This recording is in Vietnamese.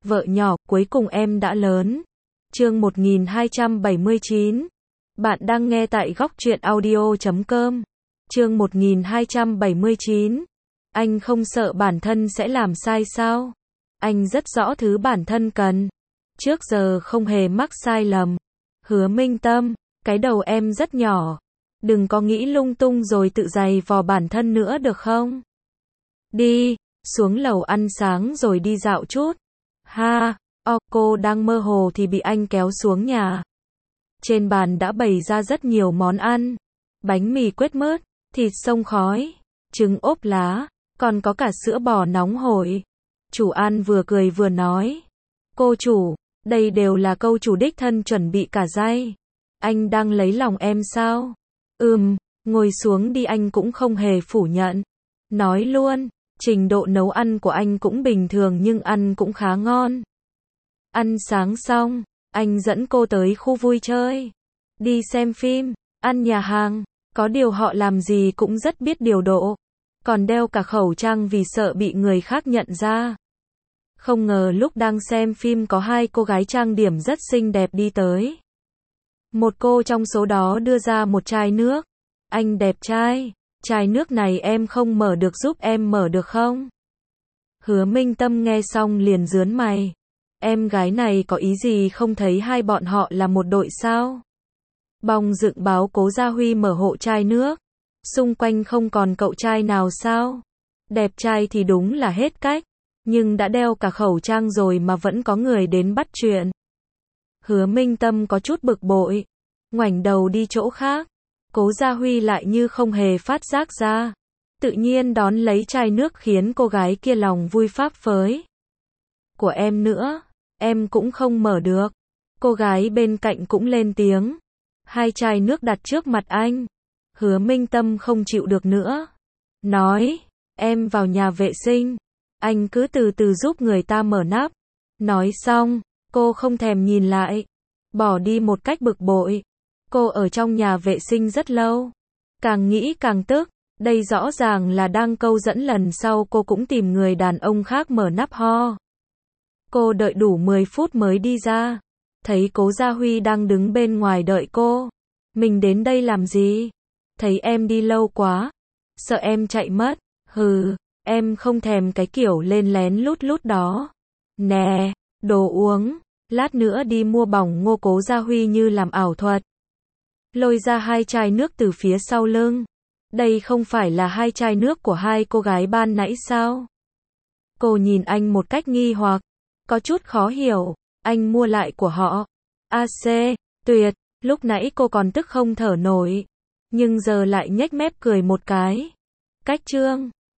Vợ nhỏ, cuối cùng em đã lớn. Chương 1279. Bạn đang nghe tại góc truyện audio.com. Chương 1279. Anh không sợ bản thân sẽ làm sai sao? Anh rất rõ thứ bản thân cần. Trước giờ không hề mắc sai lầm. Hứa Minh Tâm, cái đầu em rất nhỏ. Đừng có nghĩ lung tung rồi tự giày vò bản thân nữa được không? Đi, xuống lầu ăn sáng rồi đi dạo chút. Ha, cô đang mơ hồ thì bị anh kéo xuống nhà. Trên bàn đã bày ra rất nhiều món ăn. Bánh mì quết mớt, thịt xông khói, trứng ốp lá, còn có cả sữa bò nóng hổi. Chủ ăn vừa cười vừa nói. Cô chủ, đây đều là câu chủ đích thân chuẩn bị cả dây. Anh đang lấy lòng em sao? Ngồi xuống đi, anh cũng không hề phủ nhận. Nói luôn, trình độ nấu ăn của anh cũng bình thường nhưng ăn cũng khá ngon. Ăn sáng xong, anh dẫn cô tới khu vui chơi. Đi xem phim, ăn nhà hàng, có điều họ làm gì cũng rất biết điều độ. Còn đeo cả khẩu trang vì sợ bị người khác nhận ra. Không ngờ lúc đang xem phim có hai cô gái trang điểm rất xinh đẹp đi tới. Một cô trong số đó đưa ra một chai nước. Anh đẹp trai, chai nước này em không mở được, giúp em mở được không? Hứa Minh Tâm nghe xong liền rướn mày. Em gái này có ý gì, không thấy hai bọn họ là một đội sao? Bong dựng báo Cố Gia Huy mở hộ chai nước. Xung quanh không còn cậu trai nào sao? Đẹp trai thì đúng là hết cách. Nhưng đã đeo cả khẩu trang rồi mà vẫn có người đến bắt chuyện. Hứa Minh Tâm có chút bực bội. Ngoảnh đầu đi chỗ khác. Cố Gia Huy lại như không hề phát giác ra. Tự nhiên đón lấy chai nước khiến cô gái kia lòng vui pháp phới. Của em nữa, em cũng không mở được. Cô gái bên cạnh cũng lên tiếng. Hai chai nước đặt trước mặt anh. Hứa Minh Tâm không chịu được nữa. Nói, em vào nhà vệ sinh. Anh cứ từ từ giúp người ta mở nắp. Nói xong, cô không thèm nhìn lại. Bỏ đi một cách bực bội. Cô ở trong nhà vệ sinh rất lâu. Càng nghĩ càng tức. Đây rõ ràng là đang câu dẫn lần sau cô cũng tìm người đàn ông khác mở nắp ho. Cô đợi đủ 10 phút mới đi ra. Thấy Cố Gia Huy đang đứng bên ngoài đợi cô. Mình đến đây làm gì? Thấy em đi lâu quá. Sợ em chạy mất. Hừ, em không thèm cái kiểu lên lén lút lút đó. Nè, đồ uống. Lát nữa đi mua bỏng ngô. Cố Gia Huy như làm ảo thuật. Lôi ra hai chai nước từ phía sau lưng. Đây không phải là hai chai nước của hai cô gái ban nãy sao? Cô nhìn anh một cách nghi hoặc. Có chút khó hiểu. Anh mua lại của họ. AC, tuyệt. Lúc nãy cô còn tức không thở nổi. Nhưng giờ lại nhếch mép cười một cái. Cách trương.